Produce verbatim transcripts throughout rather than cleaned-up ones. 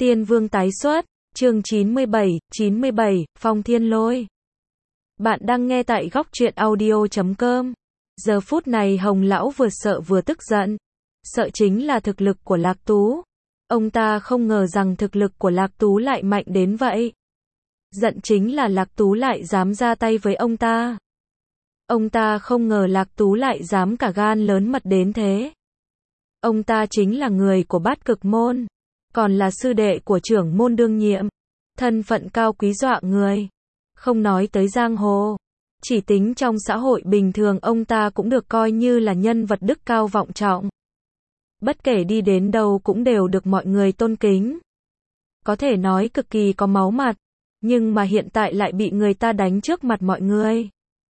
Tiên Vương tái xuất, chương chín mươi bảy, chín mươi bảy, Phong Thiên Lôi. Bạn đang nghe tại góc truyện audio chấm com. Giờ phút này Hồng Lão vừa sợ vừa tức giận. Sợ chính là thực lực của Lạc Tú. Ông ta không ngờ rằng thực lực của Lạc Tú lại mạnh đến vậy. Giận chính là Lạc Tú lại dám ra tay với ông ta. Ông ta không ngờ Lạc Tú lại dám cả gan lớn mật đến thế. Ông ta chính là người của Bát Cực Môn, còn là sư đệ của trưởng môn đương nhiệm, thân phận cao quý dọa người. Không nói tới giang hồ, chỉ tính trong xã hội bình thường ông ta cũng được coi như là nhân vật đức cao vọng trọng. Bất kể đi đến đâu cũng đều được mọi người tôn kính. Có thể nói cực kỳ có máu mặt, nhưng mà hiện tại lại bị người ta đánh trước mặt mọi người.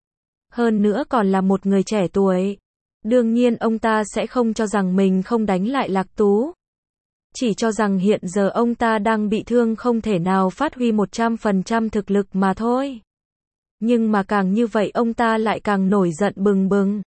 Hơn nữa còn là một người trẻ tuổi. Đương nhiên ông ta sẽ không cho rằng mình không đánh lại Lạc Tú. Chỉ cho rằng hiện giờ ông ta đang bị thương không thể nào phát huy một trăm phần trăm thực lực mà thôi. Nhưng mà càng như vậy ông ta lại càng nổi giận bừng bừng.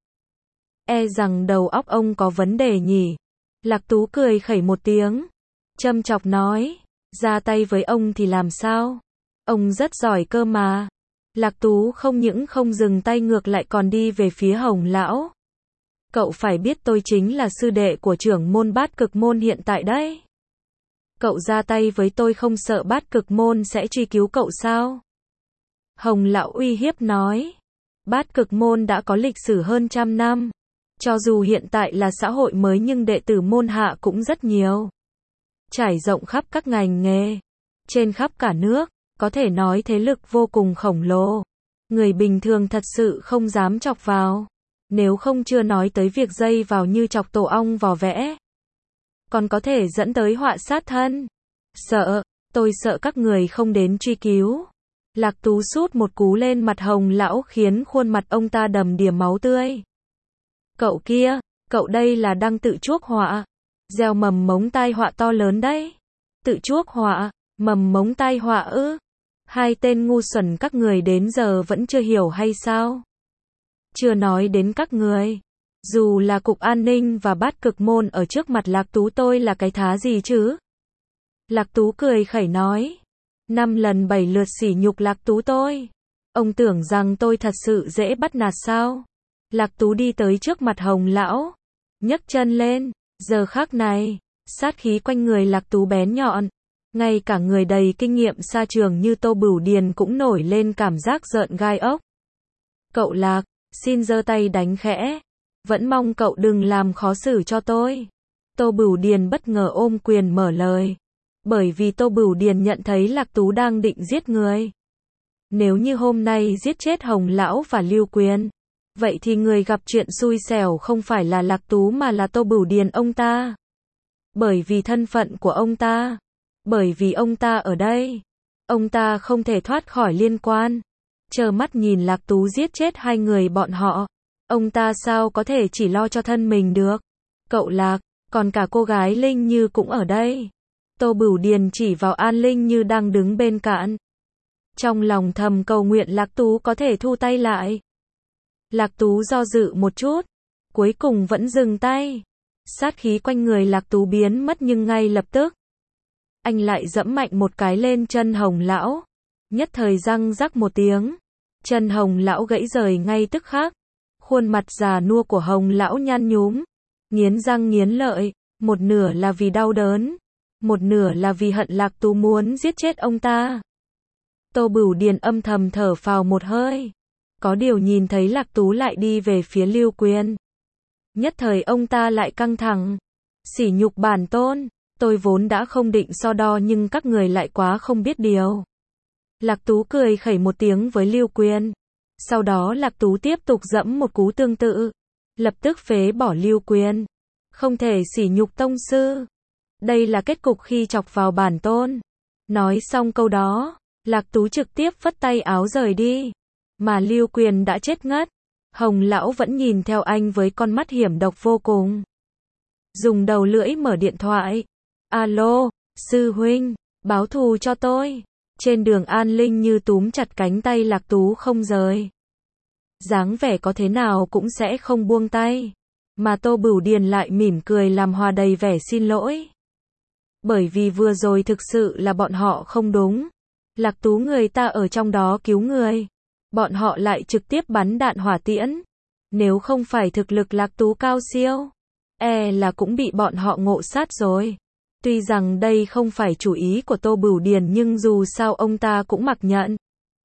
E rằng đầu óc ông có vấn đề nhỉ. Lạc Tú cười khẩy một tiếng, châm chọc nói, ra tay với ông thì làm sao? Ông rất giỏi cơ mà. Lạc Tú không những không dừng tay ngược lại còn đi về phía Hồng Lão. Cậu phải biết tôi chính là sư đệ của trưởng môn Bát Cực Môn hiện tại đấy. Cậu ra tay với tôi không sợ Bát Cực Môn sẽ truy cứu cậu sao? Hồng Lão uy hiếp nói. Bát Cực Môn đã có lịch sử hơn trăm năm. Cho dù hiện tại là xã hội mới nhưng đệ tử môn hạ cũng rất nhiều. Trải rộng khắp các ngành nghề. Trên khắp cả nước, có thể nói thế lực vô cùng khổng lồ. Người bình thường thật sự không dám chọc vào. Nếu không chưa nói tới việc dây vào như chọc tổ ong vò vẽ. Còn có thể dẫn tới họa sát thân. Sợ, tôi sợ các người không đến truy cứu. Lạc Tú sút một cú lên mặt Hồng Lão khiến khuôn mặt ông ta đầm đìa máu tươi. Cậu kia, cậu đây là đang tự chuốc họa. Gieo mầm mống tai họa to lớn đấy. Tự chuốc họa, mầm mống tai họa ư? Hai tên ngu xuẩn các người đến giờ vẫn chưa hiểu hay sao? Chưa nói đến các người. Dù là cục an ninh và Bát Cực Môn ở trước mặt Lạc Tú tôi là cái thá gì chứ? Lạc Tú cười khẩy nói. Năm lần bảy lượt sỉ nhục Lạc Tú tôi. Ông tưởng rằng tôi thật sự dễ bắt nạt sao? Lạc Tú đi tới trước mặt Hồng Lão. Nhấc chân lên. Giờ khắc này, sát khí quanh người Lạc Tú bén nhọn. Ngay cả người đầy kinh nghiệm xa trường như Tô Bửu Điền cũng nổi lên cảm giác rợn gai ốc. Cậu Lạc, xin giơ tay đánh khẽ. Vẫn mong cậu đừng làm khó xử cho tôi. Tô Bửu Điền bất ngờ ôm quyền mở lời. Bởi vì Tô Bửu Điền nhận thấy Lạc Tú đang định giết người. Nếu như hôm nay giết chết Hồng Lão và Lưu Quyền, vậy thì người gặp chuyện xui xẻo không phải là Lạc Tú mà là Tô Bửu Điền ông ta. Bởi vì thân phận của ông ta. Bởi vì ông ta ở đây. Ông ta không thể thoát khỏi liên quan. Chờ mắt nhìn Lạc Tú giết chết hai người bọn họ. Ông ta sao có thể chỉ lo cho thân mình được. Cậu Lạc, còn cả cô gái Linh Như cũng ở đây. Tô Bửu Điền chỉ vào An Linh Như đang đứng bên cạnh. Trong lòng thầm cầu nguyện Lạc Tú có thể thu tay lại. Lạc Tú do dự một chút. Cuối cùng vẫn dừng tay. Sát khí quanh người Lạc Tú biến mất nhưng ngay lập tức. Anh lại dẫm mạnh một cái lên chân Hồng Lão. Nhất thời răng rắc một tiếng. Chân Hồng Lão gãy rời ngay tức khắc. Khuôn mặt già nua của Hồng Lão nhăn nhúm. Nghiến răng nghiến lợi. Một nửa là vì đau đớn. Một nửa là vì hận Lạc Tú muốn giết chết ông ta. Tô Bửu Điền âm thầm thở phào một hơi. Có điều nhìn thấy Lạc Tú lại đi về phía Lưu Quyền. Nhất thời ông ta lại căng thẳng. Sỉ nhục bản tôn. Tôi vốn đã không định so đo nhưng các người lại quá không biết điều. Lạc Tú cười khẩy một tiếng với Lưu Quyền. Sau đó Lạc Tú tiếp tục dẫm một cú tương tự. Lập tức phế bỏ Lưu Quyền. Không thể sỉ nhục tông sư. Đây là kết cục khi chọc vào bản tôn. Nói xong câu đó, Lạc Tú trực tiếp phất tay áo rời đi. Mà Lưu Quyền đã chết ngất. Hồng Lão vẫn nhìn theo anh với con mắt hiểm độc vô cùng. Dùng đầu lưỡi mở điện thoại. Alo, sư huynh, báo thù cho tôi. Trên đường An Linh Như túm chặt cánh tay Lạc Tú không rời. Dáng vẻ có thế nào cũng sẽ không buông tay. Mà Tô Bửu Điền lại mỉm cười làm hòa đầy vẻ xin lỗi. Bởi vì vừa rồi thực sự là bọn họ không đúng. Lạc Tú người ta ở trong đó cứu người. Bọn họ lại trực tiếp bắn đạn hỏa tiễn. Nếu không phải thực lực Lạc Tú cao siêu, e là cũng bị bọn họ ngộ sát rồi. Tuy rằng đây không phải chủ ý của Tô Bửu Điền nhưng dù sao ông ta cũng mặc nhận.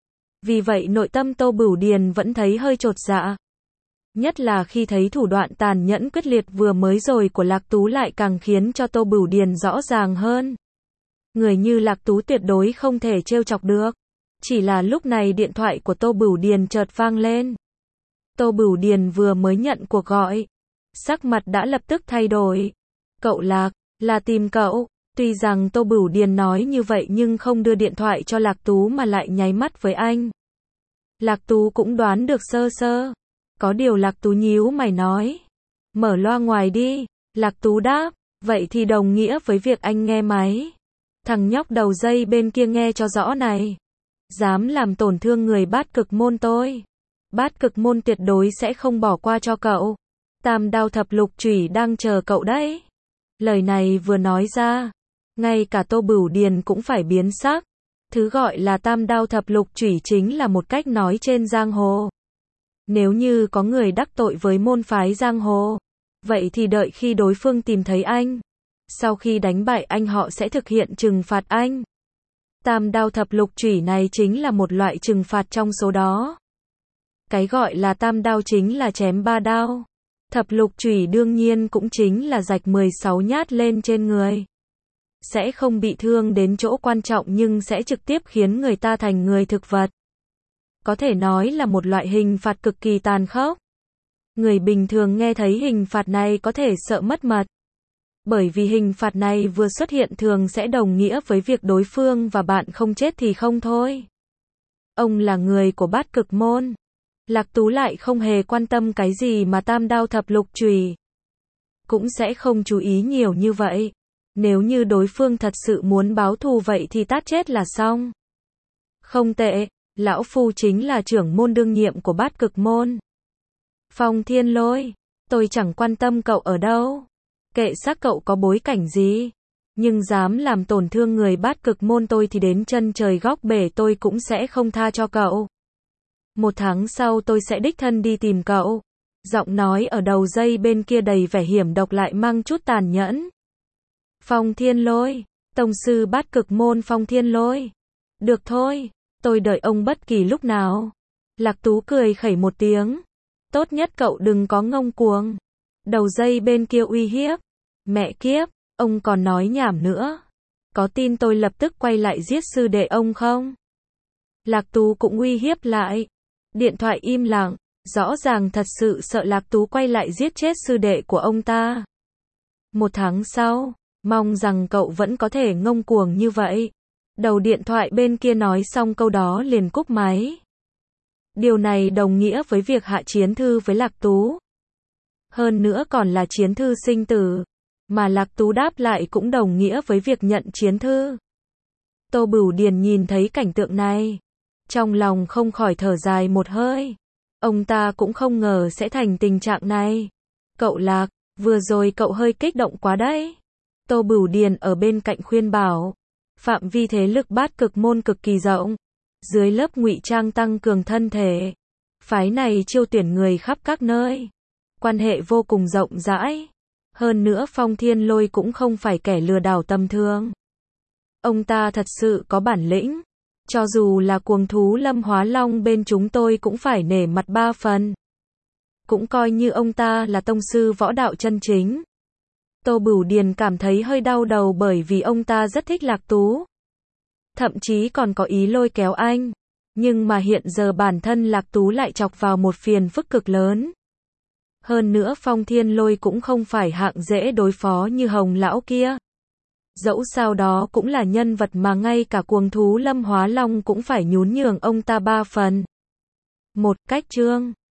Vì vậy nội tâm Tô Bửu Điền vẫn thấy hơi chột dạ. Nhất là khi thấy thủ đoạn tàn nhẫn quyết liệt vừa mới rồi của Lạc Tú lại càng khiến cho Tô Bửu Điền rõ ràng hơn. Người như Lạc Tú tuyệt đối không thể trêu chọc được. Chỉ là lúc này điện thoại của Tô Bửu Điền chợt vang lên. Tô Bửu Điền vừa mới nhận cuộc gọi, sắc mặt đã lập tức thay đổi. Cậu Lạc, là tìm cậu. Tuy rằng Tô Bửu Điền nói như vậy nhưng không đưa điện thoại cho Lạc Tú mà lại nháy mắt với anh. Lạc Tú cũng đoán được sơ sơ. Có điều Lạc Tú nhíu mày nói. Mở loa ngoài đi. Lạc Tú đáp. Vậy thì đồng nghĩa với việc anh nghe máy. Thằng nhóc đầu dây bên kia nghe cho rõ này. Dám làm tổn thương người Bát Cực Môn tôi. Bát Cực Môn tuyệt đối sẽ không bỏ qua cho cậu. Tam đao thập lục chủy đang chờ cậu đấy. Lời này vừa nói ra, ngay cả Tô Bửu Điền cũng phải biến sắc. Thứ gọi là tam đao thập lục chủy chính là một cách nói trên giang hồ. Nếu như có người đắc tội với môn phái giang hồ, vậy thì đợi khi đối phương tìm thấy anh, sau khi đánh bại anh họ sẽ thực hiện trừng phạt anh. Tam đao thập lục chủy này chính là một loại trừng phạt trong số đó. Cái gọi là tam đao chính là chém ba đao. Thập lục chủy đương nhiên cũng chính là rạch mười sáu nhát lên trên người. Sẽ không bị thương đến chỗ quan trọng nhưng sẽ trực tiếp khiến người ta thành người thực vật. Có thể nói là một loại hình phạt cực kỳ tàn khốc. Người bình thường nghe thấy hình phạt này có thể sợ mất mật. Bởi vì hình phạt này vừa xuất hiện thường sẽ đồng nghĩa với việc đối phương và bạn không chết thì không thôi. Ông là người của Bát Cực Môn. Lạc Tú lại không hề quan tâm cái gì mà tam đao thập lục chùy. Cũng sẽ không chú ý nhiều như vậy. Nếu như đối phương thật sự muốn báo thù vậy thì tát chết là xong. Không tệ, lão phu chính là trưởng môn đương nhiệm của Bát Cực Môn. Phong Thiên Lôi, tôi chẳng quan tâm cậu ở đâu. Kệ xác cậu có bối cảnh gì. Nhưng dám làm tổn thương người Bát Cực Môn tôi thì đến chân trời góc bể tôi cũng sẽ không tha cho cậu. Một tháng sau tôi sẽ đích thân đi tìm cậu. Giọng nói ở đầu dây bên kia đầy vẻ hiểm độc lại mang chút tàn nhẫn. Phong Thiên Lôi, tông sư Bát Cực Môn Phong Thiên Lôi. Được thôi, tôi đợi ông bất kỳ lúc nào. Lạc Tú cười khẩy một tiếng. Tốt nhất cậu đừng có ngông cuồng. Đầu dây bên kia uy hiếp. Mẹ kiếp, ông còn nói nhảm nữa. Có tin tôi lập tức quay lại giết sư đệ ông không? Lạc Tú cũng uy hiếp lại. Điện thoại im lặng, rõ ràng thật sự sợ Lạc Tú quay lại giết chết sư đệ của ông ta. Một tháng sau, mong rằng cậu vẫn có thể ngông cuồng như vậy. Đầu điện thoại bên kia nói xong câu đó liền cúp máy. Điều này đồng nghĩa với việc hạ chiến thư với Lạc Tú. Hơn nữa còn là chiến thư sinh tử. Mà Lạc Tú đáp lại cũng đồng nghĩa với việc nhận chiến thư. Tô Bửu Điền nhìn thấy cảnh tượng này. Trong lòng không khỏi thở dài một hơi. Ông ta cũng không ngờ sẽ thành tình trạng này. Cậu Lạc, vừa rồi cậu hơi kích động quá đấy. Tô Bửu Điền ở bên cạnh khuyên bảo. Phạm vi thế lực Bát Cực Môn cực kỳ rộng. Dưới lớp ngụy trang tăng cường thân thể. Phái này chiêu tuyển người khắp các nơi. Quan hệ vô cùng rộng rãi. Hơn nữa Phong Thiên Lôi cũng không phải kẻ lừa đảo tầm thường. Ông ta thật sự có bản lĩnh. Cho dù là cuồng thú Lâm Hóa Long bên chúng tôi cũng phải nể mặt ba phần. Cũng coi như ông ta là tông sư võ đạo chân chính. Tô Bửu Điền cảm thấy hơi đau đầu bởi vì ông ta rất thích Lạc Tú. Thậm chí còn có ý lôi kéo anh. Nhưng mà hiện giờ bản thân Lạc Tú lại chọc vào một phiền phức cực lớn. Hơn nữa Phong Thiên Lôi cũng không phải hạng dễ đối phó như Hồng lão kia. Dẫu sao đó cũng là nhân vật mà ngay cả cuồng thú Lâm Hóa Long cũng phải nhún nhường ông ta ba phần. Một cách chương